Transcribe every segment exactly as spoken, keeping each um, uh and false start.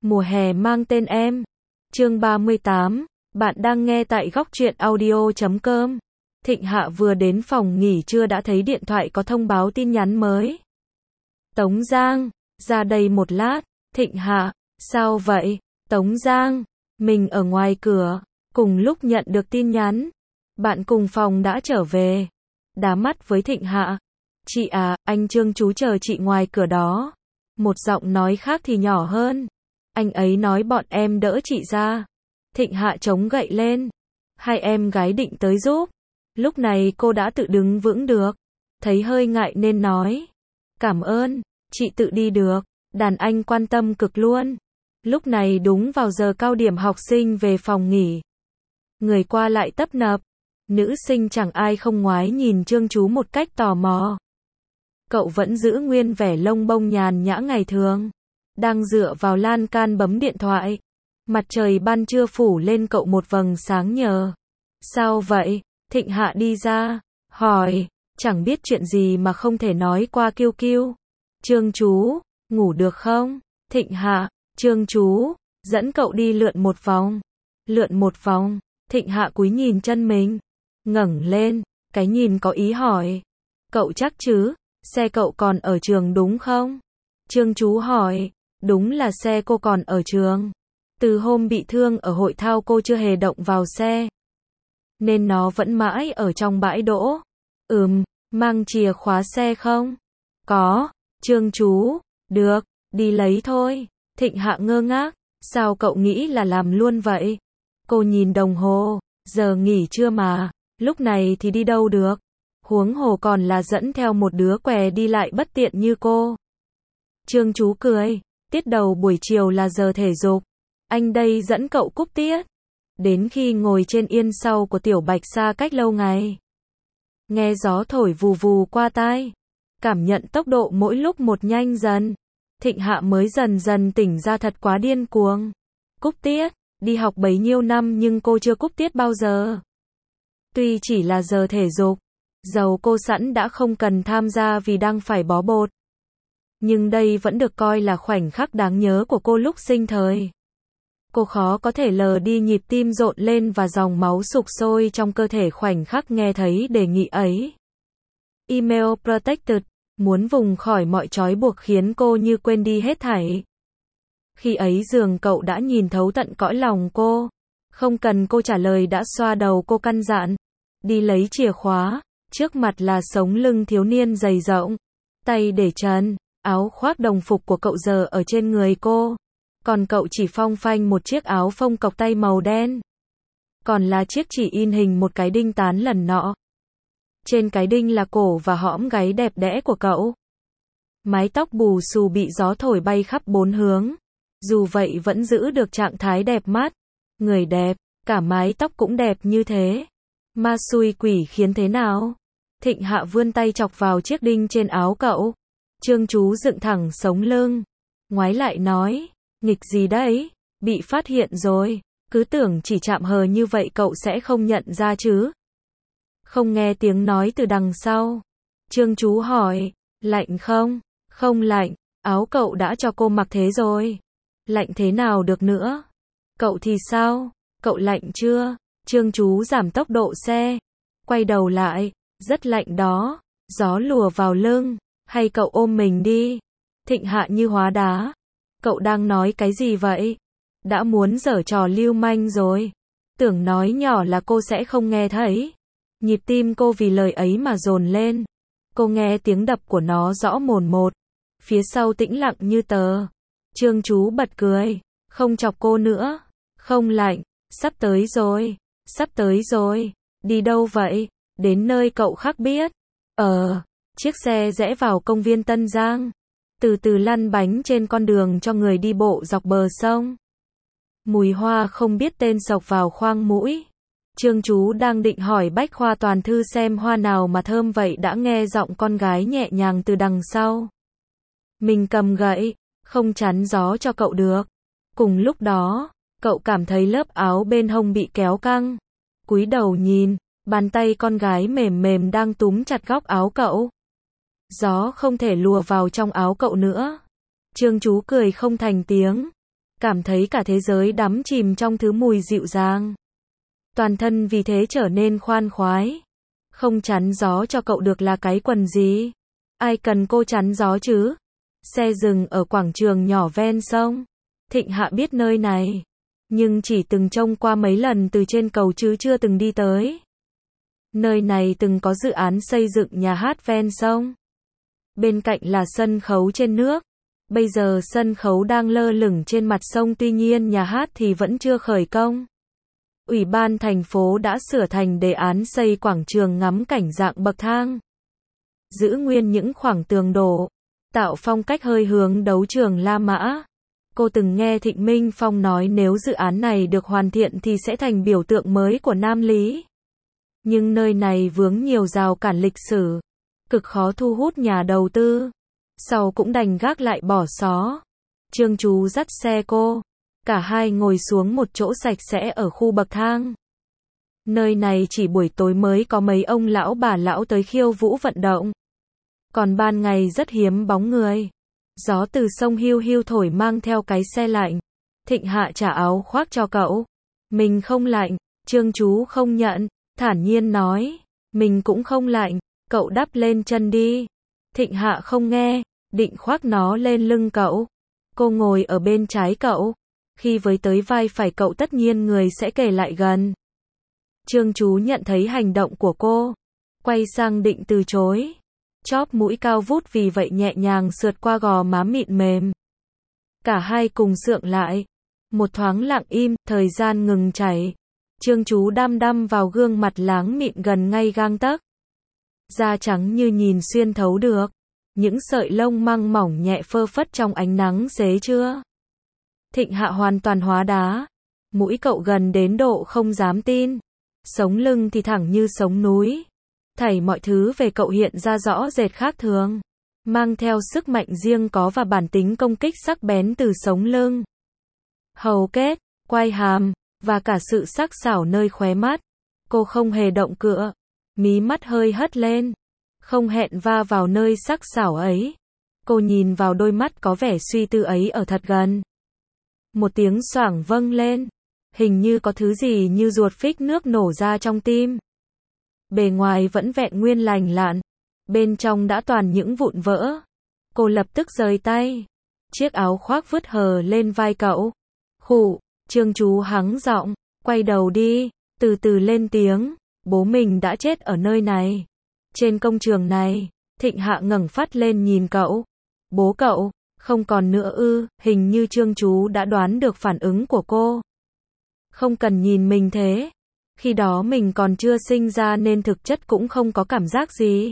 Mùa hè mang tên em. Chương ba mươi tám, bạn đang nghe tại góc truyện audio chấm com. Thịnh Hạ vừa đến phòng nghỉ trưa đã thấy điện thoại có thông báo tin nhắn mới. Tống Giang, ra đây một lát. Thịnh Hạ, sao vậy? Tống Giang, mình ở ngoài cửa, cùng lúc nhận được tin nhắn. Bạn cùng phòng đã trở về. Đá mắt với Thịnh Hạ. Chị à, anh Trương chú chờ chị ngoài cửa đó. Một giọng nói khác thì nhỏ hơn. Anh ấy nói bọn em đỡ chị ra. Thịnh Hạ chống gậy lên. Hai em gái định tới giúp. Lúc này cô đã tự đứng vững được. Thấy hơi ngại nên nói. Cảm ơn, chị tự đi được. Đàn anh quan tâm cực luôn. Lúc này đúng vào giờ cao điểm học sinh về phòng nghỉ. Người qua lại tấp nập. Nữ sinh chẳng ai không ngoái nhìn Trương chú một cách tò mò. Cậu vẫn giữ nguyên vẻ lông bông nhàn nhã ngày thường. Đang dựa vào lan can bấm điện thoại. Mặt trời ban trưa phủ lên cậu một vầng sáng nhờ. Sao vậy? Thịnh Hạ đi ra, hỏi, chẳng biết chuyện gì mà không thể nói qua kiêu kiêu. Trương chú, ngủ được không? Thịnh Hạ, Trương chú, dẫn cậu đi lượn một vòng. Lượn một vòng, Thịnh Hạ cúi nhìn chân mình. Ngẩng lên, cái nhìn có ý hỏi. Cậu chắc chứ, xe cậu còn ở trường đúng không? Trương chú hỏi, đúng là xe cô còn ở trường. Từ hôm bị thương ở hội thao cô chưa hề động vào xe. Nên nó vẫn mãi ở trong bãi đỗ. Ừm, mang chìa khóa xe không? Có, Trương chú, được, đi lấy thôi. Thịnh Hạ ngơ ngác, sao cậu nghĩ là làm luôn vậy? Cô nhìn đồng hồ, giờ nghỉ trưa mà, lúc này thì đi đâu được? Huống hồ còn là dẫn theo một đứa què đi lại bất tiện như cô. Trương chú cười, tiết đầu buổi chiều là giờ thể dục. Anh đây dẫn cậu cúp tiết. Đến khi ngồi trên yên sau của Tiểu Bạch xa cách lâu ngày. Nghe gió thổi vù vù qua tai. Cảm nhận tốc độ mỗi lúc một nhanh dần. Thịnh Hạ mới dần dần tỉnh ra thật quá điên cuồng. Cúp tiết, đi học bấy nhiêu năm nhưng cô chưa cúp tiết bao giờ. Tuy chỉ là giờ thể dục, dầu cô sẵn đã không cần tham gia vì đang phải bó bột. Nhưng đây vẫn được coi là khoảnh khắc đáng nhớ của cô lúc sinh thời. Cô khó có thể lờ đi nhịp tim rộn lên và dòng máu sục sôi trong cơ thể khoảnh khắc nghe thấy đề nghị ấy. Email protected, muốn vùng khỏi mọi trói buộc khiến cô như quên đi hết thảy. Khi ấy dường cậu đã nhìn thấu tận cõi lòng cô. Không cần cô trả lời đã xoa đầu cô căn dặn. Đi lấy chìa khóa, trước mặt là sống lưng thiếu niên dày rộng. Tay để trần, áo khoác đồng phục của cậu giờ ở trên người cô. Còn cậu chỉ phong phanh một chiếc áo phông cộc tay màu đen. Còn là chiếc chỉ in hình một cái đinh tán lần nọ. Trên cái đinh là cổ và hõm gáy đẹp đẽ của cậu. Mái tóc bù xù bị gió thổi bay khắp bốn hướng. Dù vậy vẫn giữ được trạng thái đẹp mắt. Người đẹp, cả mái tóc cũng đẹp như thế. Ma xui quỷ khiến thế nào? Thịnh Hạ vươn tay chọc vào chiếc đinh trên áo cậu. Trương chú dựng thẳng sống lưng. Ngoái lại nói. Nghịch gì đấy? Bị phát hiện rồi. Cứ tưởng chỉ chạm hờ như vậy cậu sẽ không nhận ra chứ. Không nghe tiếng nói từ đằng sau. Trương chú hỏi. Lạnh không? Không lạnh. Áo cậu đã cho cô mặc thế rồi. Lạnh thế nào được nữa? Cậu thì sao? Cậu lạnh chưa? Trương chú giảm tốc độ xe. Quay đầu lại. Rất lạnh đó. Gió lùa vào lưng. Hay cậu ôm mình đi. Thịnh Hạ như hóa đá. Cậu đang nói cái gì vậy? Đã muốn giở trò lưu manh rồi. Tưởng nói nhỏ là cô sẽ không nghe thấy. Nhịp tim cô vì lời ấy mà dồn lên. Cô nghe tiếng đập của nó rõ mồn một. Phía sau tĩnh lặng như tờ. Trương chú bật cười. Không chọc cô nữa. Không lạnh. Sắp tới rồi. Sắp tới rồi. Đi đâu vậy? Đến nơi cậu khác biết. Ờ. Chiếc xe rẽ vào công viên Tân Giang. Từ từ lăn bánh trên con đường cho người đi bộ dọc bờ sông. Mùi hoa không biết tên xộc vào khoang mũi. Trương chú đang định hỏi Bách Khoa Toàn Thư xem hoa nào mà thơm vậy đã nghe giọng con gái nhẹ nhàng từ đằng sau. Mình cầm gậy, không chắn gió cho cậu được. Cùng lúc đó, cậu cảm thấy lớp áo bên hông bị kéo căng. Cúi đầu nhìn, bàn tay con gái mềm mềm đang túm chặt góc áo cậu. Gió không thể lùa vào trong áo cậu nữa. Trương chú cười không thành tiếng. cảm thấy cả thế giới đắm chìm trong thứ mùi dịu dàng. Toàn thân vì thế trở nên khoan khoái. Không chắn gió cho cậu được là cái quần gì? Ai cần cô chắn gió chứ? Xe dừng ở quảng trường nhỏ ven sông. Thịnh Hạ biết nơi này, nhưng chỉ từng trông qua mấy lần từ trên cầu chứ chưa từng đi tới. Nơi này từng có dự án xây dựng nhà hát ven sông. Bên cạnh là sân khấu trên nước. Bây giờ sân khấu đang lơ lửng trên mặt sông, tuy nhiên nhà hát thì vẫn chưa khởi công. Ủy ban thành phố đã sửa thành đề án xây quảng trường ngắm cảnh dạng bậc thang. Giữ nguyên những khoảng tường đổ, tạo phong cách hơi hướng đấu trường La Mã. Cô từng nghe Thịnh Minh Phong nói nếu dự án này được hoàn thiện thì sẽ thành biểu tượng mới của Nam Lý. Nhưng nơi này vướng nhiều rào cản lịch sử, cực khó thu hút nhà đầu tư. Sau cũng đành gác lại bỏ xó. Trương Chú dắt xe cô. Cả hai ngồi xuống một chỗ sạch sẽ ở khu bậc thang. Nơi này chỉ buổi tối mới có mấy ông lão bà lão tới khiêu vũ vận động. Còn ban ngày rất hiếm bóng người. Gió từ sông hiu hiu thổi mang theo cái xe lạnh. Thịnh Hạ trả áo khoác cho cậu. Mình không lạnh. Trương Chú không nhận, thản nhiên nói. Mình cũng không lạnh, cậu đắp lên chân đi. Thịnh Hạ không nghe, định khoác nó lên lưng cậu. Cô ngồi ở bên trái cậu. Khi với tới vai phải cậu tất nhiên người sẽ kề lại gần. Trương Chú nhận thấy hành động của cô. Quay sang định từ chối. Chóp mũi cao vút vì vậy nhẹ nhàng sượt qua gò má mịn mềm. Cả hai cùng sượng lại. Một thoáng lặng im, thời gian ngừng chảy. Trương Chú đăm đăm vào gương mặt láng mịn gần ngay gang tấc. Da trắng như nhìn xuyên thấu được. Những sợi lông măng mỏng nhẹ phơ phất trong ánh nắng xế trưa. Thịnh Hạ hoàn toàn hóa đá. Mũi cậu gần đến độ không dám tin. Sống lưng thì thẳng như sống núi. Thảy mọi thứ về cậu hiện ra rõ rệt khác thường. Mang theo sức mạnh riêng có và bản tính công kích sắc bén từ sống lưng. Hầu kết, quai hàm, và cả sự sắc sảo nơi khóe mắt. Cô không hề động cựa. Mí mắt hơi hất lên. Không hẹn va vào nơi sắc sảo ấy. Cô nhìn vào đôi mắt có vẻ suy tư ấy ở thật gần. Một tiếng xoảng vâng lên. Hình như có thứ gì như ruột phích nước nổ ra trong tim. Bề ngoài vẫn vẹn nguyên lành lặn. Bên trong đã toàn những vụn vỡ. Cô lập tức rời tay. Chiếc áo khoác vứt hờ lên vai cậu. Khụ, Trương Chú hắng giọng. Quay đầu đi. Từ từ lên tiếng. Bố mình đã chết ở nơi này. Trên công trường này. Thịnh Hạ ngẩng phát lên nhìn cậu. Bố cậu, không còn nữa ư? Hình như Trương Chú đã đoán được phản ứng của cô. Không cần nhìn mình thế. Khi đó mình còn chưa sinh ra nên thực chất cũng không có cảm giác gì.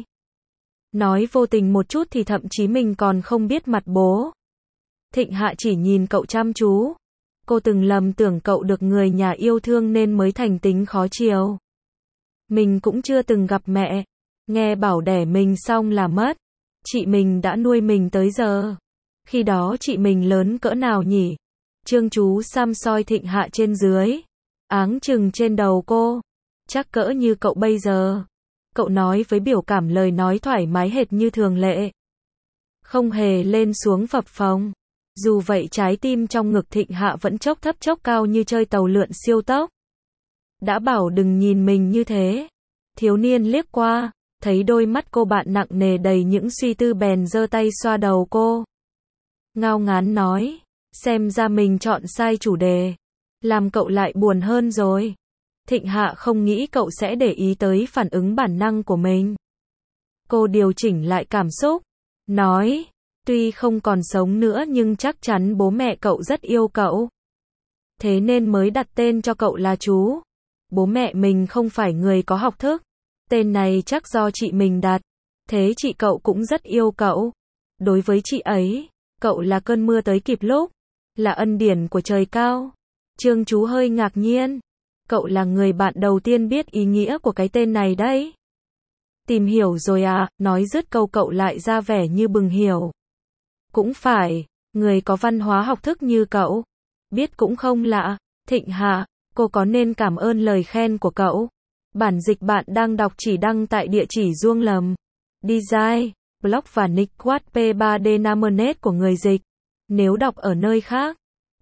Nói vô tình một chút thì thậm chí mình còn không biết mặt bố. Thịnh Hạ chỉ nhìn cậu chăm chú. Cô từng lầm tưởng cậu được người nhà yêu thương nên mới thành tính khó chiều. Mình cũng chưa từng gặp mẹ. Nghe bảo đẻ mình xong là mất. Chị mình đã nuôi mình tới giờ. Khi đó chị mình lớn cỡ nào nhỉ? Trương Chú xăm soi Thịnh Hạ trên dưới. Áng chừng trên đầu cô. Chắc cỡ như cậu bây giờ. Cậu nói với biểu cảm lời nói thoải mái hệt như thường lệ. Không hề lên xuống phập phồng. Dù vậy trái tim trong ngực Thịnh Hạ vẫn chốc thấp chốc cao như chơi tàu lượn siêu tốc. Đã bảo đừng nhìn mình như thế. Thiếu niên liếc qua, thấy đôi mắt cô bạn nặng nề đầy những suy tư bèn giơ tay xoa đầu cô. Ngao ngán nói, xem ra mình chọn sai chủ đề. Làm cậu lại buồn hơn rồi. Thịnh Hạ không nghĩ cậu sẽ để ý tới phản ứng bản năng của mình. Cô điều chỉnh lại cảm xúc. Nói, tuy không còn sống nữa nhưng chắc chắn bố mẹ cậu rất yêu cậu. Thế nên mới đặt tên cho cậu là Chú. Bố mẹ mình không phải người có học thức. Tên này chắc do chị mình đặt. Thế chị cậu cũng rất yêu cậu. Đối với chị ấy, cậu là cơn mưa tới kịp lúc. Là ân điển của trời cao. Trương Chú hơi ngạc nhiên. Cậu là người bạn đầu tiên biết ý nghĩa của cái tên này đấy. Tìm hiểu rồi à, nói dứt câu cậu lại ra vẻ như bừng hiểu. Cũng phải, người có văn hóa học thức như cậu. Biết cũng không lạ. Thịnh Hạ, cô có nên cảm ơn lời khen của cậu. Bản dịch bạn đang đọc chỉ đăng tại địa chỉ Duông Lầm. Design, blog và nick quát p ba d Namenet của người dịch. Nếu đọc ở nơi khác,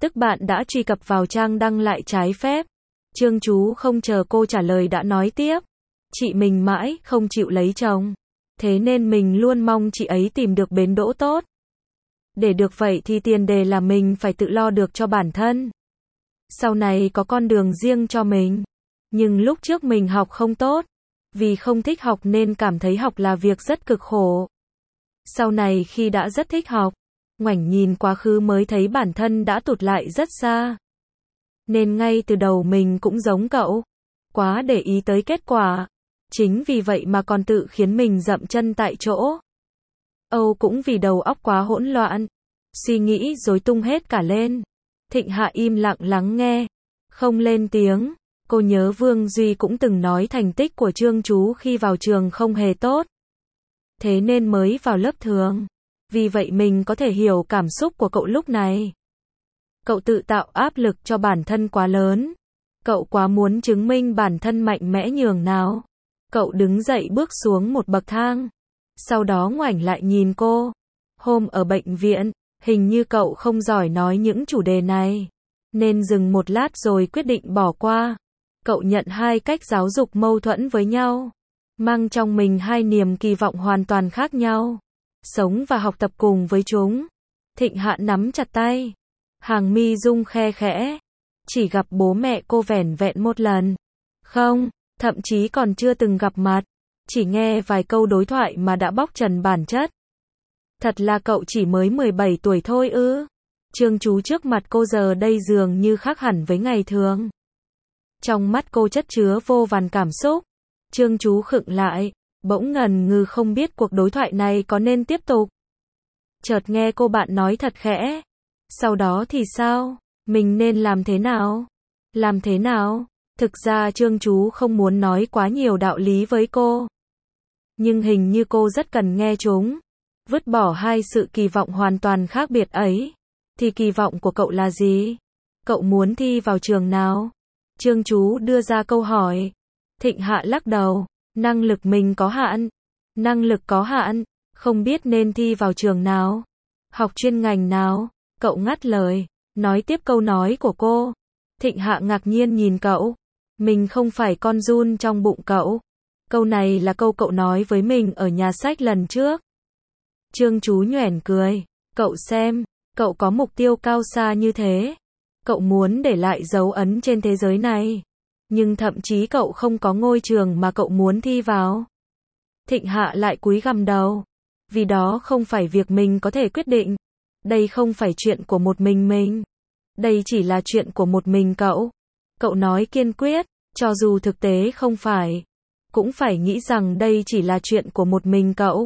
Tức bạn đã truy cập vào trang đăng lại trái phép. Trương Chú không chờ cô trả lời đã nói tiếp. Chị mình mãi không chịu lấy chồng. Thế nên mình luôn mong chị ấy tìm được bến đỗ tốt. Để được vậy thì tiền đề là mình phải tự lo được cho bản thân. Sau này có con đường riêng cho mình. Nhưng lúc trước mình học không tốt. Vì không thích học nên cảm thấy học là việc rất cực khổ. Sau này khi đã rất thích học, ngoảnh nhìn quá khứ mới thấy bản thân đã tụt lại rất xa. Nên ngay từ đầu mình cũng giống cậu. Quá để ý tới kết quả. Chính vì vậy mà còn tự khiến mình dậm chân tại chỗ. Âu cũng vì đầu óc quá hỗn loạn. Suy nghĩ rối tung hết cả lên. Thịnh Hạ im lặng lắng nghe. Không lên tiếng. Cô nhớ Vương Duy cũng từng nói thành tích của Trương Chú khi vào trường không hề tốt. Thế nên mới vào lớp thường. Vì vậy mình có thể hiểu cảm xúc của cậu lúc này. Cậu tự tạo áp lực cho bản thân quá lớn. Cậu quá muốn chứng minh bản thân mạnh mẽ nhường nào. Cậu đứng dậy bước xuống một bậc thang. Sau đó ngoảnh lại nhìn cô. Hôm ở bệnh viện, hình như cậu không giỏi nói những chủ đề này. Nên dừng một lát rồi quyết định bỏ qua. Cậu nhận hai cách giáo dục mâu thuẫn với nhau. Mang trong mình hai niềm kỳ vọng hoàn toàn khác nhau. Sống và học tập cùng với chúng. Thịnh Hạ nắm chặt tay. Hàng mi rung khe khẽ. Chỉ gặp bố mẹ cô vẻn vẹn một lần. Không, thậm chí còn chưa từng gặp mặt. Chỉ nghe vài câu đối thoại mà đã bóc trần bản chất. Thật là cậu chỉ mới mười bảy tuổi thôi ư? Trương Chú trước mặt cô giờ đây dường như khác hẳn với ngày thường. Trong mắt cô chất chứa vô vàn cảm xúc. Trương Chú khựng lại, bỗng ngần ngừ không biết cuộc đối thoại này có nên tiếp tục. Chợt nghe cô bạn nói thật khẽ. Sau đó thì sao? Mình nên làm thế nào? Làm thế nào? Thực ra Trương Chú không muốn nói quá nhiều đạo lý với cô. Nhưng hình như cô rất cần nghe chúng. Vứt bỏ hai sự kỳ vọng hoàn toàn khác biệt ấy. Thì kỳ vọng của cậu là gì? Cậu muốn thi vào trường nào? Trương Chú đưa ra câu hỏi. Thịnh Hạ lắc đầu. Năng lực mình có hạn. Năng lực có hạn. Không biết nên thi vào trường nào. Học chuyên ngành nào. Cậu ngắt lời. Nói tiếp câu nói của cô. Thịnh Hạ ngạc nhiên nhìn cậu. Mình không phải con giun trong bụng cậu. Câu này là câu cậu nói với mình ở nhà sách lần trước. Trương Chú nhoẻn cười. Cậu xem. Cậu có mục tiêu cao xa như thế. Cậu muốn để lại dấu ấn trên thế giới này. Nhưng thậm chí cậu không có ngôi trường mà cậu muốn thi vào. Thịnh Hạ lại cúi gằm đầu. Vì đó không phải việc mình có thể quyết định. Đây không phải chuyện của một mình mình. Đây chỉ là chuyện của một mình cậu. Cậu nói kiên quyết, cho dù thực tế không phải. Cũng phải nghĩ rằng đây chỉ là chuyện của một mình cậu.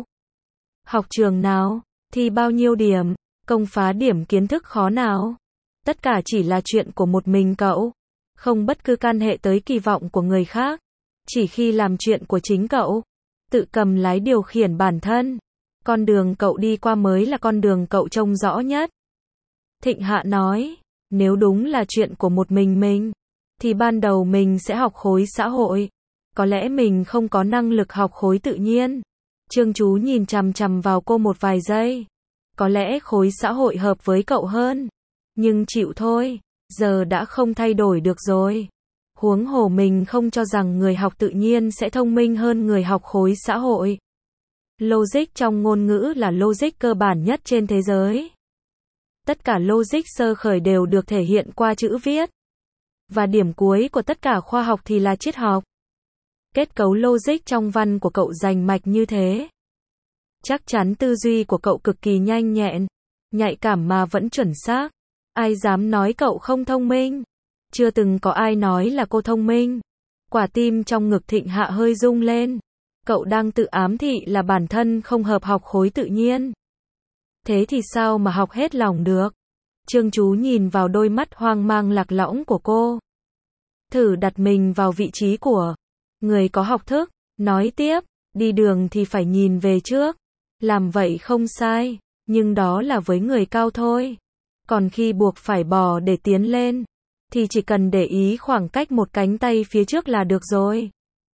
Học trường nào, thi bao nhiêu điểm, công phá điểm kiến thức khó nào. Tất cả chỉ là chuyện của một mình cậu. Không bất cứ can hệ tới kỳ vọng của người khác. Chỉ khi làm chuyện của chính cậu. Tự cầm lái điều khiển bản thân. Con đường cậu đi qua mới là con đường cậu trông rõ nhất. Thịnh Hạ nói, nếu đúng là chuyện của một mình mình, thì ban đầu mình sẽ học khối xã hội. Có lẽ mình không có năng lực học khối tự nhiên. Trương Chú nhìn chằm chằm vào cô một vài giây. Có lẽ khối xã hội hợp với cậu hơn. Nhưng chịu thôi, giờ đã không thay đổi được rồi. Huống hồ mình không cho rằng người học tự nhiên sẽ thông minh hơn người học khối xã hội. Logic trong ngôn ngữ là logic cơ bản nhất trên thế giới. Tất cả logic sơ khởi đều được thể hiện qua chữ viết. Và điểm cuối của tất cả khoa học thì là triết học. Kết cấu logic trong văn của cậu rành mạch như thế. Chắc chắn tư duy của cậu cực kỳ nhanh nhẹn, nhạy cảm mà vẫn chuẩn xác. Ai dám nói cậu không thông minh? Chưa từng có ai nói là cô thông minh. Quả tim trong ngực Thịnh Hạ hơi rung lên. Cậu đang tự ám thị là bản thân không hợp học khối tự nhiên. Thế thì sao mà học hết lòng được? Trương Chú nhìn vào đôi mắt hoang mang lạc lõng của cô. Thử đặt mình vào vị trí của người có học thức. Nói tiếp, đi đường thì phải nhìn về trước. Làm vậy không sai, nhưng đó là với người cao thôi. Còn khi buộc phải bò để tiến lên, thì chỉ cần để ý khoảng cách một cánh tay phía trước là được rồi.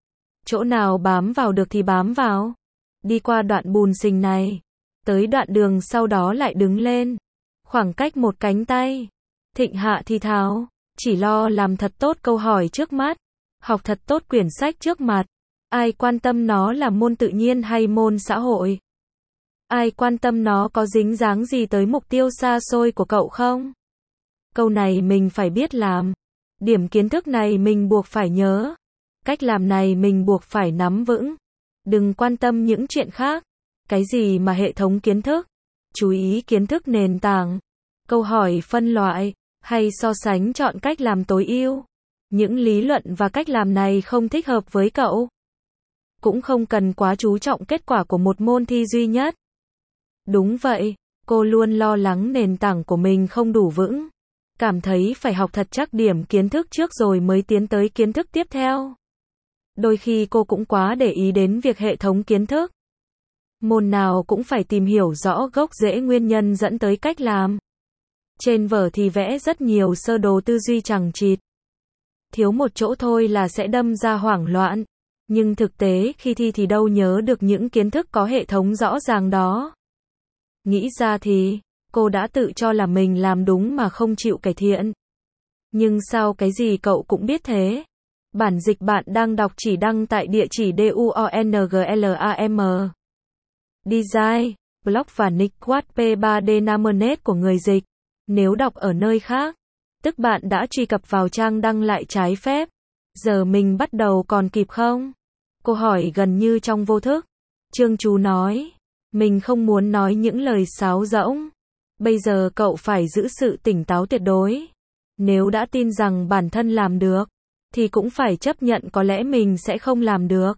Chỗ nào bám vào được thì bám vào. Đi qua đoạn bùn xình này, tới đoạn đường sau đó lại đứng lên. Khoảng cách một cánh tay. Thịnh Hạ thì thào, chỉ lo làm thật tốt câu hỏi trước mắt, học thật tốt quyển sách trước mặt. Ai quan tâm nó là môn tự nhiên hay môn xã hội? Ai quan tâm nó có dính dáng gì tới mục tiêu xa xôi của cậu không? Câu này mình phải biết làm. Điểm kiến thức này mình buộc phải nhớ. Cách làm này mình buộc phải nắm vững. Đừng quan tâm những chuyện khác. Cái gì mà hệ thống kiến thức? Chú ý kiến thức nền tảng. Câu hỏi phân loại, hay so sánh chọn cách làm tối ưu. Những lý luận và cách làm này không thích hợp với cậu. Cũng không cần quá chú trọng kết quả của một môn thi duy nhất. Đúng vậy, cô luôn lo lắng nền tảng của mình không đủ vững. Cảm thấy phải học thật chắc điểm kiến thức trước rồi mới tiến tới kiến thức tiếp theo. Đôi khi cô cũng quá để ý đến việc hệ thống kiến thức. Môn nào cũng phải tìm hiểu rõ gốc rễ nguyên nhân dẫn tới cách làm. Trên vở thì vẽ rất nhiều sơ đồ tư duy chằng chịt. Thiếu một chỗ thôi là sẽ đâm ra hoảng loạn. Nhưng thực tế khi thi thì đâu nhớ được những kiến thức có hệ thống rõ ràng đó. Nghĩ ra thì, cô đã tự cho là mình làm đúng mà không chịu cải thiện. Nhưng sao cái gì cậu cũng biết thế? Bản dịch bạn đang đọc chỉ đăng tại địa chỉ dunglam. Design, blog và nick quát p ba d Namernet của người dịch. Nếu đọc ở nơi khác, tức bạn đã truy cập vào trang đăng lại trái phép. Giờ mình bắt đầu còn kịp không? Cô hỏi gần như trong vô thức. Trương Chú nói, mình không muốn nói những lời sáo rỗng. Bây giờ cậu phải giữ sự tỉnh táo tuyệt đối. Nếu đã tin rằng bản thân làm được, thì cũng phải chấp nhận có lẽ mình sẽ không làm được.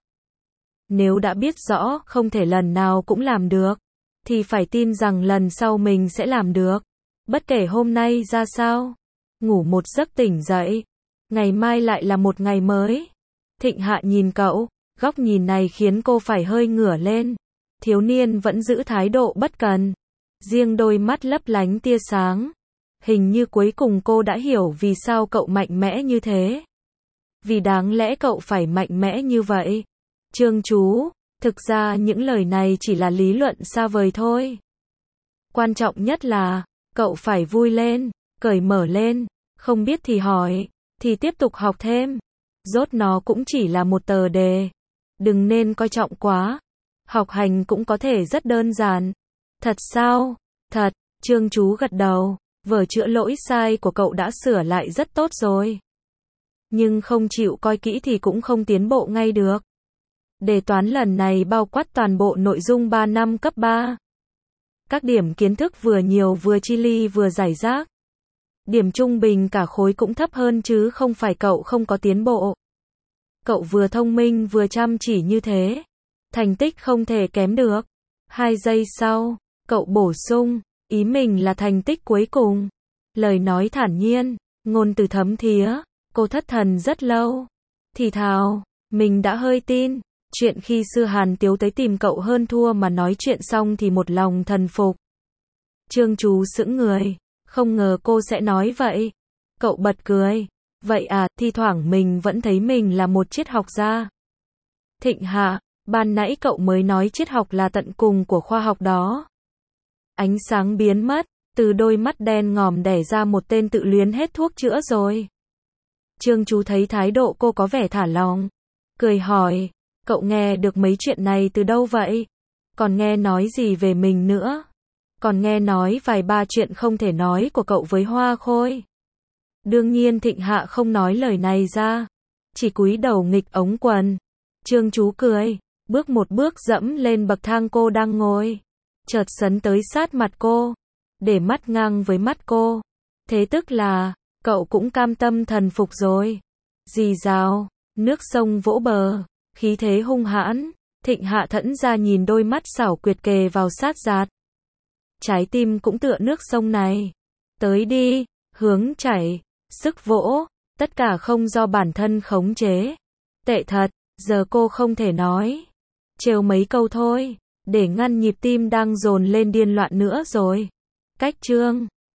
Nếu đã biết rõ không thể lần nào cũng làm được, thì phải tin rằng lần sau mình sẽ làm được. Bất kể hôm nay ra sao, ngủ một giấc tỉnh dậy, ngày mai lại là một ngày mới. Thịnh Hạ nhìn cậu, góc nhìn này khiến cô phải hơi ngửa lên. Thiếu niên vẫn giữ thái độ bất cần, riêng đôi mắt lấp lánh tia sáng. Hình như cuối cùng cô đã hiểu vì sao cậu mạnh mẽ như thế. Vì đáng lẽ cậu phải mạnh mẽ như vậy. Trương Chú, thực ra những lời này chỉ là lý luận xa vời thôi. Quan trọng nhất là, cậu phải vui lên, cởi mở lên, không biết thì hỏi, thì tiếp tục học thêm. Rốt nó cũng chỉ là một tờ đề. Đừng nên coi trọng quá. Học hành cũng có thể rất đơn giản. Thật sao? Thật, Trương Chú gật đầu. Vở chữa lỗi sai của cậu đã sửa lại rất tốt rồi. Nhưng không chịu coi kỹ thì cũng không tiến bộ ngay được. Đề toán lần này bao quát toàn bộ nội dung ba năm cấp ba. Các điểm kiến thức vừa nhiều vừa chi ly vừa rải rác. Điểm trung bình cả khối cũng thấp hơn chứ không phải cậu không có tiến bộ. Cậu vừa thông minh vừa chăm chỉ như thế. Thành tích không thể kém được. Hai giây sau, cậu bổ sung, ý mình là thành tích cuối cùng. Lời nói thản nhiên, ngôn từ thấm thía. Cô thất thần rất lâu. Thì thào, mình đã hơi tin. Chuyện khi xưa Hàn Tiếu tới tìm cậu hơn thua mà nói chuyện xong thì một lòng thần phục. Trương Chú sững người. Không ngờ cô sẽ nói vậy. Cậu bật cười. Vậy à, thi thoảng mình vẫn thấy mình là một triết học gia. Thịnh Hạ, ban nãy cậu mới nói triết học là tận cùng của khoa học đó. Ánh sáng biến mất, từ đôi mắt đen ngòm đẻ ra một tên tự luyến hết thuốc chữa rồi. Trương Chú thấy thái độ cô có vẻ thả lỏng. Cười hỏi, cậu nghe được mấy chuyện này từ đâu vậy? Còn nghe nói gì về mình nữa? Còn nghe nói vài ba chuyện không thể nói của cậu với Hoa Khôi. Đương nhiên Thịnh Hạ không nói lời này ra. Chỉ cúi đầu nghịch ống quần. Trương Chú cười, bước một bước dẫm lên bậc thang cô đang ngồi. Chợt sấn tới sát mặt cô. Để mắt ngang với mắt cô. Thế tức là, cậu cũng cam tâm thần phục rồi. Rì rào, nước sông vỗ bờ, khí thế hung hãn. Thịnh Hạ thẫn ra nhìn đôi mắt xảo quyệt kề vào sát giạt. Trái tim cũng tựa nước sông này. Tới đi, hướng chảy, sức vỗ, tất cả không do bản thân khống chế. Tệ thật, giờ cô không thể nói. Trêu mấy câu thôi, để ngăn nhịp tim đang dồn lên điên loạn nữa rồi. Cách chương